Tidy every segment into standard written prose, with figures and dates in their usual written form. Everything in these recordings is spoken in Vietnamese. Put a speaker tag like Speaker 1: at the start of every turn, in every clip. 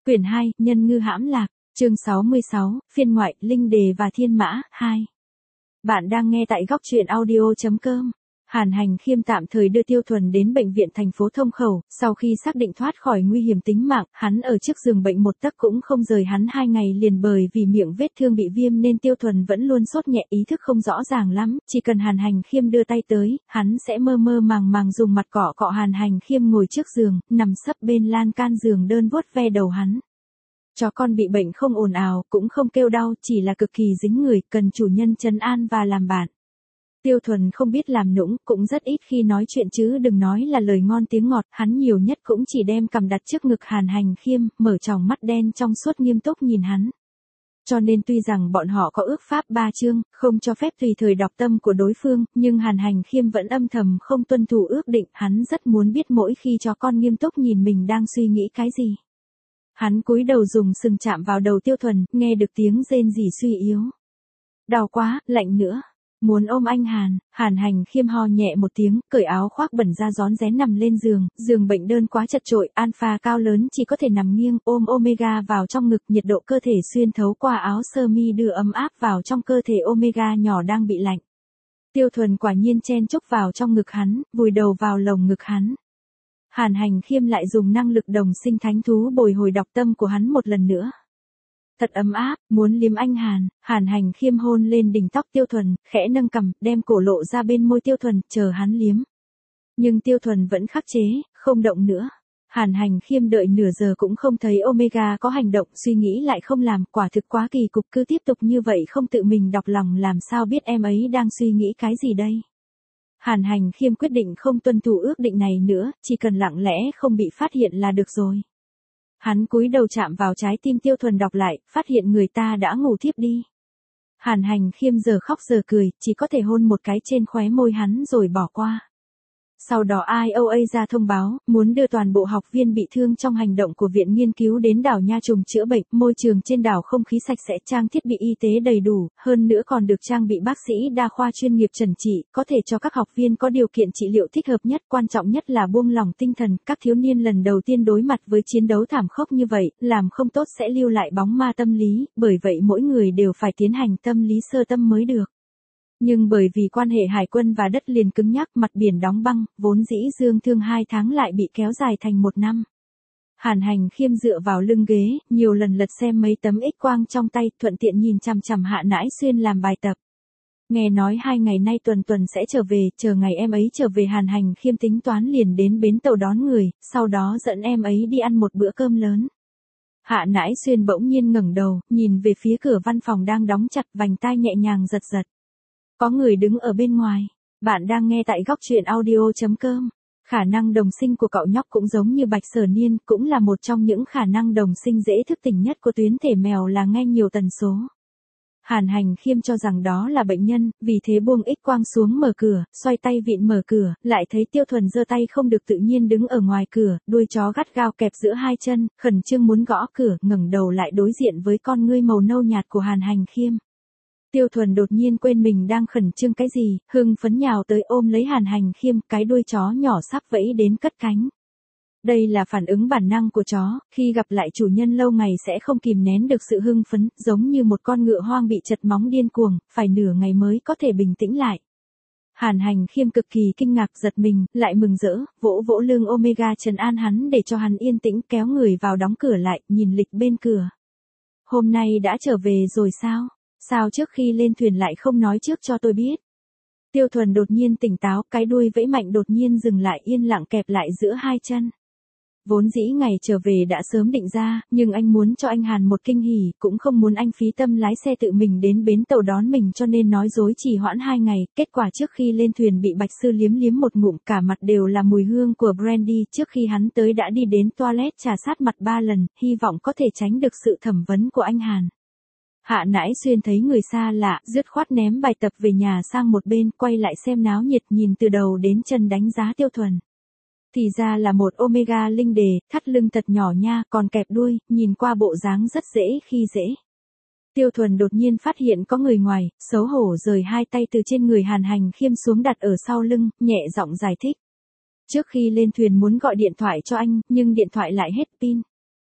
Speaker 1: Quyển 2, Nhân ngư hãm lạc, chương 66, phiên ngoại, Linh đề và thiên mã, 2. Bạn đang nghe tại góc truyện audio.com. Hàn Hành Khiêm tạm thời đưa Tiêu Thuần đến bệnh viện thành phố Thông Khẩu, sau khi xác định thoát khỏi nguy hiểm tính mạng, hắn ở trước giường bệnh một tấc cũng không rời hắn 2 ngày liền bởi vì miệng vết thương bị viêm nên Tiêu Thuần vẫn luôn sốt nhẹ, ý thức không rõ ràng lắm, chỉ cần Hàn Hành Khiêm đưa tay tới, hắn sẽ mơ mơ màng màng dùng mặt cọ cọ Hàn Hành Khiêm ngồi trước giường, nằm sấp bên lan can giường đơn vuốt ve đầu hắn. Chó con bị bệnh không ồn ào, cũng không kêu đau, chỉ là cực kỳ dính người, cần chủ nhân trấn an và làm bạn. Tiêu Thuần không biết làm nũng, cũng rất ít khi nói chuyện chứ đừng nói là lời ngon tiếng ngọt, hắn nhiều nhất cũng chỉ đem cằm đặt trước ngực Hàn Hành Khiêm, mở tròng mắt đen trong suốt nghiêm túc nhìn hắn. Cho nên tuy rằng bọn họ có ước pháp 3 chương, không cho phép tùy thời đọc tâm của đối phương, nhưng Hàn Hành Khiêm vẫn âm thầm không tuân thủ ước định, hắn rất muốn biết mỗi khi chó con nghiêm túc nhìn mình đang suy nghĩ cái gì. Hắn cúi đầu dùng sừng chạm vào đầu Tiêu Thuần, nghe được tiếng rên rỉ suy yếu. Đau quá, lạnh nữa. Muốn ôm anh Hàn Hành Khiêm ho nhẹ một tiếng, cởi áo khoác bẩn ra rón rén nằm lên giường, giường bệnh đơn quá chật chội, alpha cao lớn chỉ có thể nằm nghiêng, ôm omega vào trong ngực, nhiệt độ cơ thể xuyên thấu qua áo sơ mi đưa ấm áp vào trong cơ thể omega nhỏ đang bị lạnh. Tiêu Thuần quả nhiên chen chúc vào trong ngực hắn, vùi đầu vào lồng ngực hắn. Hàn Hành Khiêm lại dùng năng lực đồng sinh thánh thú bồi hồi đọc tâm của hắn một lần nữa. Thật ấm áp, muốn liếm anh Hàn Hành Khiêm hôn lên đỉnh tóc Tiêu Thuần, khẽ nâng cằm, đem cổ lộ ra bên môi Tiêu Thuần, chờ hắn liếm. Nhưng Tiêu Thuần vẫn khắc chế, không động nữa. Hàn Hành Khiêm đợi nửa giờ cũng không thấy omega có hành động, suy nghĩ lại không làm, quả thực quá kỳ cục, cứ tiếp tục như vậy không tự mình đọc lòng làm sao biết em ấy đang suy nghĩ cái gì đây. Hàn Hành Khiêm quyết định không tuân thủ ước định này nữa, chỉ cần lặng lẽ không bị phát hiện là được rồi. Hắn cúi đầu chạm vào trái tim Tiêu Thuần đọc lại, phát hiện người ta đã ngủ thiếp đi. Hàn Hành Khiêm giờ khóc giờ cười, chỉ có thể hôn một cái trên khóe môi hắn rồi bỏ qua. Sau đó IOA ra thông báo, muốn đưa toàn bộ học viên bị thương trong hành động của viện nghiên cứu đến đảo Nha Trùng chữa bệnh, môi trường trên đảo không khí sạch sẽ, trang thiết bị y tế đầy đủ, hơn nữa còn được trang bị bác sĩ đa khoa chuyên nghiệp trần trị, có thể cho các học viên có điều kiện trị liệu thích hợp nhất, quan trọng nhất là buông lỏng tinh thần, các thiếu niên lần đầu tiên đối mặt với chiến đấu thảm khốc như vậy, làm không tốt sẽ lưu lại bóng ma tâm lý, bởi vậy mỗi người đều phải tiến hành tâm lý sơ tâm mới được. Nhưng bởi vì quan hệ hải quân và đất liền cứng nhắc, mặt biển đóng băng, vốn dĩ dương thương 2 tháng lại bị kéo dài thành 1 năm. Hàn Hành Khiêm dựa vào lưng ghế, nhiều lần lật xem mấy tấm X-quang trong tay, thuận tiện nhìn chằm chằm Hạ Nãi Xuyên làm bài tập. Nghe nói 2 ngày nay Tuần sẽ trở về, chờ ngày em ấy trở về Hàn Hành Khiêm tính toán liền đến bến tàu đón người, sau đó dẫn em ấy đi ăn một bữa cơm lớn. Hạ Nãi Xuyên bỗng nhiên ngẩng đầu, nhìn về phía cửa văn phòng đang đóng chặt, vành tai nhẹ nhàng giật giật. Có người đứng ở bên ngoài. Bạn đang nghe tại góc truyện audio.com. Khả năng đồng sinh của cậu nhóc cũng giống như Bạch Sở Niên, cũng là một trong những khả năng đồng sinh dễ thức tỉnh nhất của tuyến thể mèo là nghe nhiều tần số. Hàn Hành Khiêm cho rằng đó là bệnh nhân, vì thế buông X-quang xuống mở cửa, xoay tay vịn mở cửa, lại thấy Tiêu Thuần giơ tay không được tự nhiên đứng ở ngoài cửa, đuôi chó gắt gao kẹp giữa 2 chân, khẩn trương muốn gõ cửa, ngẩng đầu lại đối diện với con ngươi màu nâu nhạt của Hàn Hành Khiêm. Tiêu Thuần đột nhiên quên mình đang khẩn trương cái gì, hưng phấn nhào tới ôm lấy Hàn Hành Khiêm, cái đuôi chó nhỏ sắp vẫy đến cất cánh. Đây là phản ứng bản năng của chó, khi gặp lại chủ nhân lâu ngày sẽ không kìm nén được sự hưng phấn, giống như một con ngựa hoang bị chật móng điên cuồng, phải nửa ngày mới có thể bình tĩnh lại. Hàn Hành Khiêm cực kỳ kinh ngạc, giật mình, lại mừng rỡ, vỗ vỗ lưng omega trấn an hắn để cho hắn yên tĩnh, kéo người vào đóng cửa lại, nhìn lịch bên cửa. Hôm nay đã trở về rồi sao? Sao trước khi lên thuyền lại không nói trước cho tôi biết? Tiêu Thuần đột nhiên tỉnh táo, cái đuôi vẫy mạnh đột nhiên dừng lại, yên lặng kẹp lại giữa 2 chân. Vốn dĩ ngày trở về đã sớm định ra, nhưng anh muốn cho anh Hàn một kinh hỉ, cũng không muốn anh phí tâm lái xe tự mình đến bến tàu đón mình, cho nên nói dối trì hoãn 2 ngày, kết quả trước khi lên thuyền bị Bạch Sư liếm một ngụm, cả mặt đều là mùi hương của brandy, trước khi hắn tới đã đi đến toilet trà sát mặt 3 lần, hy vọng có thể tránh được sự thẩm vấn của anh Hàn. Hạ Nãi Xuyên thấy người xa lạ, dứt khoát ném bài tập về nhà sang một bên, quay lại xem náo nhiệt, nhìn từ đầu đến chân đánh giá Tiêu Thuần. Thì ra là một omega linh đề, thắt lưng thật nhỏ nha, còn kẹp đuôi, nhìn qua bộ dáng rất dễ khi dễ. Tiêu Thuần đột nhiên phát hiện có người ngoài, xấu hổ rời 2 tay từ trên người Hàn Hành Khiêm xuống đặt ở sau lưng, nhẹ giọng giải thích. Trước khi lên thuyền muốn gọi điện thoại cho anh, nhưng điện thoại lại hết pin.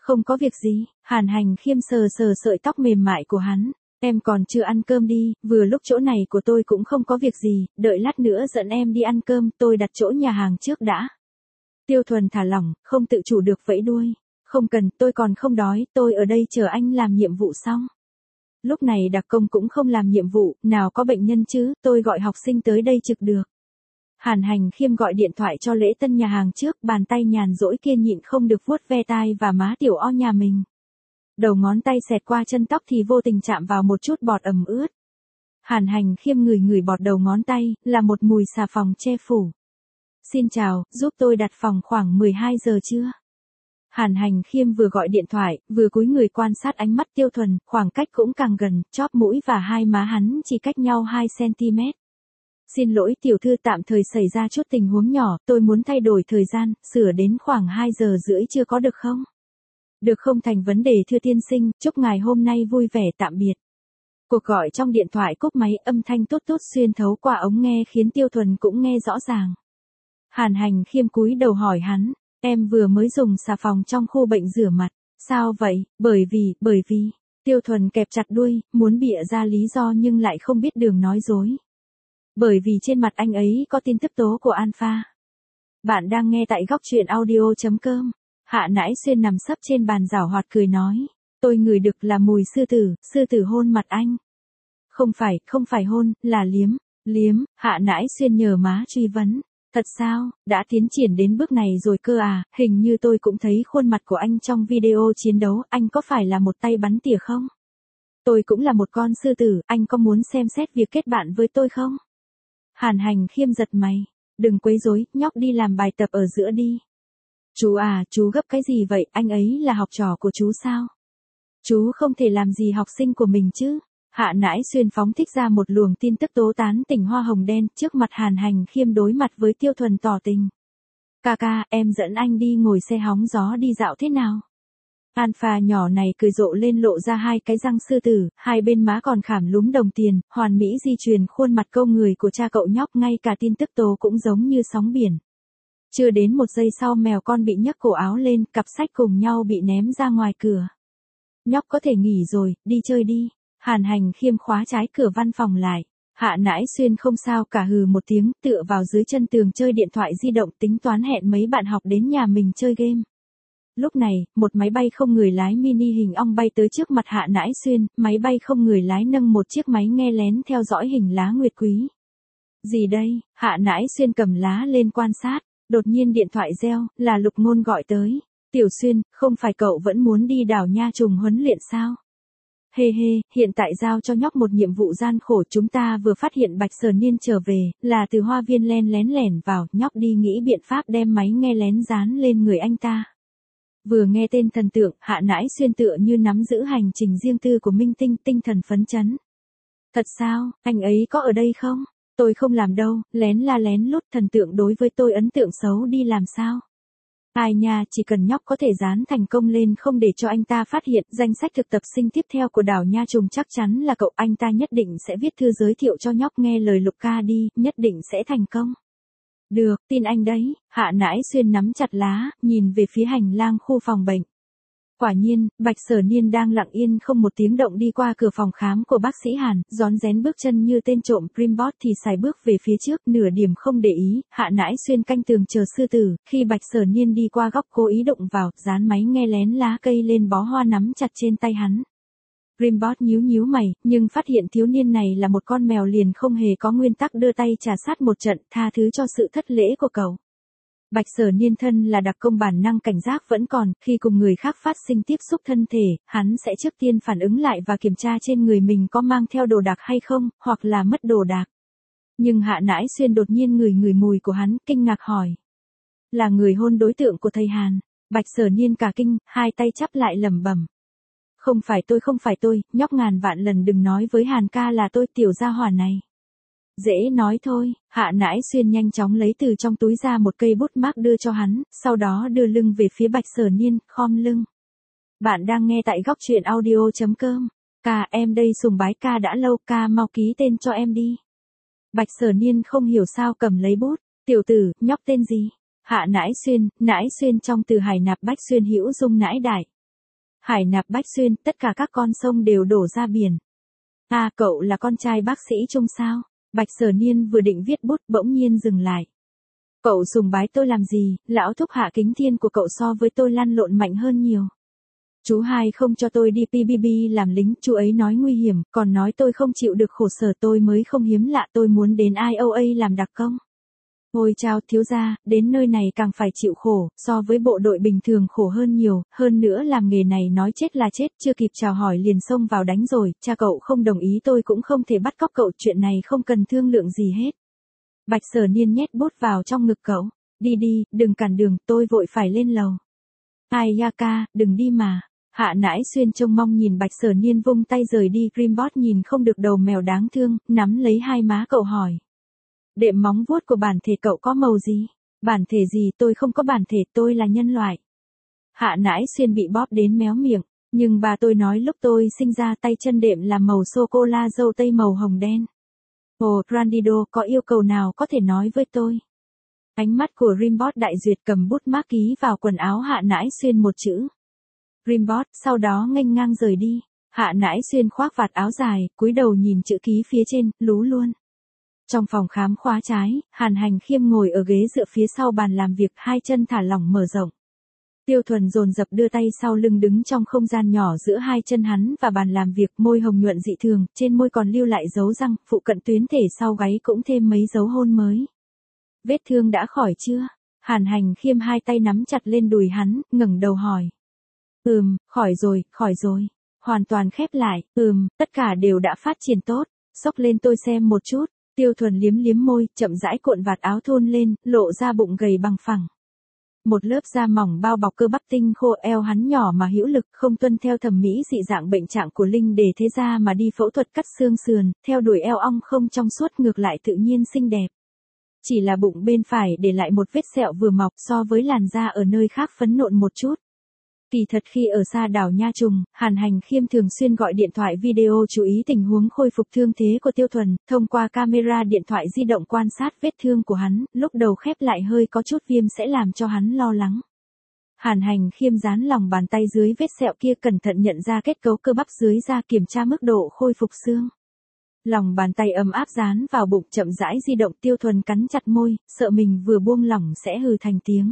Speaker 1: Không có việc gì, Hàn Hành Khiêm sờ sờ sợi tóc mềm mại của hắn. Em còn chưa ăn cơm đi, vừa lúc chỗ này của tôi cũng không có việc gì, đợi lát nữa dẫn em đi ăn cơm, tôi đặt chỗ nhà hàng trước đã. Tiêu Thuần thả lỏng, không tự chủ được vẫy đuôi. Không cần, tôi còn không đói, tôi ở đây chờ anh làm nhiệm vụ xong. Lúc này đặc công cũng không làm nhiệm vụ, nào có bệnh nhân chứ, tôi gọi học sinh tới đây trực được. Hàn Hành Khiêm gọi điện thoại cho lễ tân nhà hàng trước, bàn tay nhàn rỗi kia nhịn không được vuốt ve tai và má tiểu o nhà mình. Đầu ngón tay xẹt qua chân tóc thì vô tình chạm vào một chút bọt ẩm ướt. Hàn Hành Khiêm ngửi ngửi bọt đầu ngón tay, là một mùi xà phòng che phủ. Xin chào, giúp tôi đặt phòng khoảng 12 giờ trưa. Hàn Hành Khiêm vừa gọi điện thoại, vừa cúi người quan sát ánh mắt Tiêu Thuần, khoảng cách cũng càng gần, chóp mũi và hai má hắn chỉ cách nhau 2 cm. Xin lỗi tiểu thư, tạm thời xảy ra chút tình huống nhỏ, tôi muốn thay đổi thời gian, sửa đến khoảng 2 giờ rưỡi chưa có được không? Được không thành vấn đề thưa tiên sinh, chúc ngài hôm nay vui vẻ, tạm biệt. Cuộc gọi trong điện thoại cúp máy, âm thanh tốt tốt xuyên thấu qua ống nghe khiến Tiêu Thuần cũng nghe rõ ràng. Hàn Hành Khiêm cúi đầu hỏi hắn, em vừa mới dùng xà phòng trong khu bệnh rửa mặt, sao vậy? Bởi vì, Tiêu Thuần kẹp chặt đuôi, muốn bịa ra lý do nhưng lại không biết đường nói dối. Bởi vì trên mặt anh ấy có tin tức tố của Alpha. Bạn đang nghe tại góc truyện audio.com. Hạ Nãi Xuyên nằm sấp trên bàn giảo hoạt cười nói, tôi ngửi được là mùi sư tử hôn mặt anh. Không phải hôn, là liếm, Hạ Nãi Xuyên nhờ má truy vấn. Thật sao, đã tiến triển đến bước này rồi cơ à, hình như tôi cũng thấy khuôn mặt của anh trong video chiến đấu, anh có phải là một tay bắn tỉa không? Tôi cũng là một con sư tử, anh có muốn xem xét việc kết bạn với tôi không? Hàn Hành Khiêm giật mày, đừng quấy rối, nhóc đi làm bài tập ở giữa đi. Chú à, chú gấp cái gì vậy, anh ấy là học trò của chú sao? Chú không thể làm gì học sinh của mình chứ? Hạ Nãi Xuyên phóng thích ra một luồng tin tức tố tán tỉnh hoa hồng đen, trước mặt Hàn Hành Khiêm đối mặt với Tiêu Thuần tỏ tình. Ca, em dẫn anh đi ngồi xe hóng gió đi dạo thế nào? Alpha nhỏ này cười rộ lên lộ ra hai cái răng sư tử, hai bên má còn khảm lúm đồng tiền, hoàn mỹ di truyền khuôn mặt câu người của cha cậu nhóc, ngay cả tin tức tố cũng giống như sóng biển. Chưa đến một giây sau mèo con bị nhấc cổ áo lên, cặp sách cùng nhau bị ném ra ngoài cửa. Nhóc có thể nghỉ rồi, đi chơi đi. Hàn Hành Khiêm khóa trái cửa văn phòng lại. Hạ Nãi Xuyên không sao cả, hừ một tiếng, tựa vào dưới chân tường chơi điện thoại di động, tính toán hẹn mấy bạn học đến nhà mình chơi game. Lúc này, một máy bay không người lái mini hình ong bay tới trước mặt Hạ Nãi Xuyên, máy bay không người lái nâng một chiếc máy nghe lén theo dõi hình lá nguyệt quý. Gì đây? Hạ Nãi Xuyên cầm lá lên quan sát, đột nhiên điện thoại reo, là Lục Ngôn gọi tới. Tiểu Xuyên, không phải cậu vẫn muốn đi đảo Nha Trùng huấn luyện sao? Hê, hiện tại giao cho nhóc một nhiệm vụ gian khổ, chúng ta vừa phát hiện Bạch Sở Niên trở về, là từ hoa viên lén lẻn vào, nhóc đi nghĩ biện pháp đem máy nghe lén dán lên người anh ta. Vừa nghe tên thần tượng, Hạ Nãi Xuyên tựa như nắm giữ hành trình riêng tư của minh tinh, tinh thần phấn chấn. Thật sao, anh ấy có ở đây không? Tôi không làm đâu, lén la lén lút, thần tượng đối với tôi ấn tượng xấu đi làm sao? Ai nha, chỉ cần nhóc có thể dán thành công lên không để cho anh ta phát hiện, danh sách thực tập sinh tiếp theo của đảo Nha Trùng chắc chắn là cậu, anh ta nhất định sẽ viết thư giới thiệu cho nhóc, nghe lời Lục ca đi, nhất định sẽ thành công. Được, tin anh đấy. Hạ Nãi Xuyên nắm chặt lá, nhìn về phía hành lang khu phòng bệnh. Quả nhiên, Bạch Sở Niên đang lặng yên không một tiếng động đi qua cửa phòng khám của bác sĩ Hàn, rón rén bước chân như tên trộm, Primbot thì xài bước về phía trước, nửa điểm không để ý. Hạ Nãi Xuyên canh tường chờ sư tử, khi Bạch Sở Niên đi qua góc cố ý đụng vào, dán máy nghe lén lá cây lên bó hoa nắm chặt trên tay hắn. Primbot nhíu mày, nhưng phát hiện thiếu niên này là một con mèo liền không hề có nguyên tắc đưa tay trà sát một trận, tha thứ cho sự thất lễ của cậu. Bạch Sở Niên thân là đặc công, bản năng cảnh giác vẫn còn, khi cùng người khác phát sinh tiếp xúc thân thể, hắn sẽ trước tiên phản ứng lại và kiểm tra trên người mình có mang theo đồ đạc hay không, hoặc là mất đồ đạc. Nhưng Hạ Nãi Xuyên đột nhiên ngửi mùi của hắn, kinh ngạc hỏi. Là người hôn đối tượng của thầy Hàn. Bạch Sở Niên cả kinh, hai tay chắp lại lẩm bẩm. Không phải tôi, nhóc ngàn vạn lần đừng nói với Hàn ca là tôi, tiểu gia hỏa này. Dễ nói thôi. Hạ Nãi Xuyên nhanh chóng lấy từ trong túi ra một cây bút mác đưa cho hắn, sau đó đưa lưng về phía Bạch Sở Niên, khom lưng. Bạn đang nghe tại góc truyện audio.com. Ca, em đây sùng bái ca đã lâu, ca mau ký tên cho em đi. Bạch Sở Niên không hiểu sao cầm lấy bút. Tiểu tử, nhóc tên gì? Hạ Nãi Xuyên trong từ Hải Nạp Bách Xuyên Hữu Dung Nãi Đại. Hải Nạp Bách Xuyên, tất cả các con sông đều đổ ra biển. À, cậu là con trai bác sĩ Trung sao? Bạch Sở Niên vừa định viết bút bỗng nhiên dừng lại. Cậu sùng bái tôi làm gì, lão thúc Hạ Kính Thiên của cậu so với tôi lăn lộn mạnh hơn nhiều. Chú hai không cho tôi đi PBB làm lính, chú ấy nói nguy hiểm, còn nói tôi không chịu được khổ sở, tôi mới không hiếm lạ, tôi muốn đến IOA làm đặc công. Ôi chao thiếu gia, đến nơi này càng phải chịu khổ, so với bộ đội bình thường khổ hơn nhiều, hơn nữa làm nghề này nói chết là chết, chưa kịp chào hỏi liền xông vào đánh rồi, cha cậu không đồng ý tôi cũng không thể bắt cóc cậu, chuyện này không cần thương lượng gì hết. Bạch Sở Niên nhét bút vào trong ngực cậu, đi đi, đừng cản đường, tôi vội phải lên lầu. Ai ya ca, đừng đi mà. Hạ Nãi Xuyên trông mong nhìn Bạch Sở Niên vung tay rời đi, Grimbot nhìn không được đầu mèo đáng thương, nắm lấy hai má cậu hỏi. Đệm móng vuốt của bản thể cậu có màu gì? Bản thể gì, tôi không có bản thể, tôi là nhân loại. Hạ Nãi Xuyên bị bóp đến méo miệng, nhưng bà tôi nói lúc tôi sinh ra tay chân đệm là màu sô-cô-la dâu tây màu hồng đen. Ồ, Brandido, có yêu cầu nào có thể nói với tôi? Ánh mắt của Grimbot đại duyệt cầm bút mác ký vào quần áo Hạ Nãi Xuyên một chữ. Grimbot, sau đó nghênh ngang rời đi. Hạ Nãi Xuyên khoác vạt áo dài, cúi đầu nhìn chữ ký phía trên, lú luôn. Trong phòng khám khóa trái, Hàn Hành Khiêm ngồi ở ghế dựa phía sau bàn làm việc, hai chân thả lỏng mở rộng. Tiêu Thuần dồn dập đưa tay sau lưng đứng trong không gian nhỏ giữa hai chân hắn và bàn làm việc, môi hồng nhuận dị thường, trên môi còn lưu lại dấu răng, phụ cận tuyến thể sau gáy cũng thêm mấy dấu hôn mới. Vết thương đã khỏi chưa? Hàn Hành Khiêm hai tay nắm chặt lên đùi hắn, ngẩng đầu hỏi. Khỏi rồi. Hoàn toàn khép lại, tất cả đều đã phát triển tốt, xốc lên tôi xem một chút. Tiêu Thuần liếm liếm môi, chậm rãi cuộn vạt áo thun lên, lộ ra bụng gầy bằng phẳng. Một lớp da mỏng bao bọc cơ bắp tinh khô, eo hắn nhỏ mà hữu lực, không tuân theo thẩm mỹ dị dạng bệnh trạng của Linh để thế ra mà đi phẫu thuật cắt xương sườn, theo đuổi eo ong không trong suốt, ngược lại tự nhiên xinh đẹp. Chỉ là bụng bên phải để lại một vết sẹo vừa mọc, so với làn da ở nơi khác phấn nộn một chút. Kỳ thật khi ở xa đảo Nha Trùng, Hàn Hành Khiêm thường xuyên gọi điện thoại video chú ý tình huống khôi phục thương thế của Tiêu Thuần, thông qua camera điện thoại di động quan sát vết thương của hắn, lúc đầu khép lại hơi có chút viêm sẽ làm cho hắn lo lắng. Hàn Hành Khiêm dán lòng bàn tay dưới vết sẹo kia, cẩn thận nhận ra kết cấu cơ bắp dưới da, kiểm tra mức độ khôi phục xương. Lòng bàn tay ấm áp dán vào bụng, chậm rãi di động. Tiêu Thuần cắn chặt môi, sợ mình vừa buông lỏng sẽ hừ thành tiếng.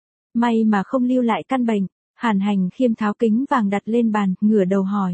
Speaker 1: May mà không lưu lại căn bệnh. Hàn Hành Khiêm tháo kính vàng đặt lên bàn, ngửa đầu hỏi.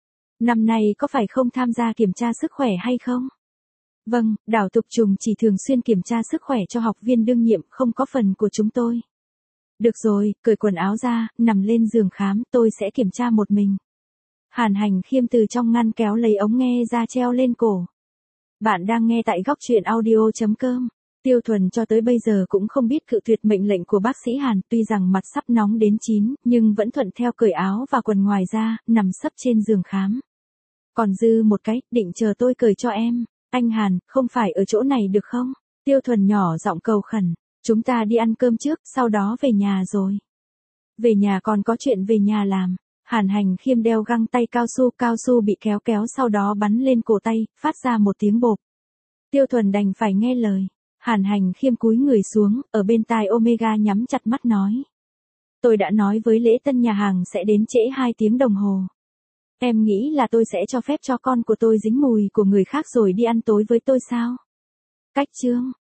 Speaker 1: Năm nay có phải không tham gia kiểm tra sức khỏe hay không? Vâng, đảo Tục Trùng chỉ thường xuyên kiểm tra sức khỏe cho học viên đương nhiệm, không có phần của chúng tôi. Được rồi, cởi quần áo ra, nằm lên giường khám, tôi sẽ kiểm tra một mình. Hàn Hành Khiêm từ trong ngăn kéo lấy ống nghe ra treo lên cổ. Bạn đang nghe tại góc truyện audio.com. Tiêu Thuần cho tới bây giờ cũng không biết cự tuyệt mệnh lệnh của bác sĩ Hàn, tuy rằng mặt sắp nóng đến chín, nhưng vẫn thuận theo cởi áo và quần ngoài ra, nằm sấp trên giường khám. Còn dư một cái, định chờ tôi cởi cho em. Anh Hàn, không phải ở chỗ này được không? Tiêu Thuần nhỏ giọng cầu khẩn. Chúng ta đi ăn cơm trước, sau đó về nhà rồi. Về nhà còn có chuyện về nhà làm. Hàn Hành Khiêm đeo găng tay cao su bị kéo sau đó bắn lên cổ tay, phát ra một tiếng bộp. Tiêu Thuần đành phải nghe lời. Hàn Hành Khiêm cúi người xuống, ở bên tai Omega nhắm chặt mắt nói. Tôi đã nói với lễ tân nhà hàng sẽ đến trễ 2 tiếng đồng hồ. Em nghĩ là tôi sẽ cho phép cho con của tôi dính mùi của người khác rồi đi ăn tối với tôi sao? Cách chương.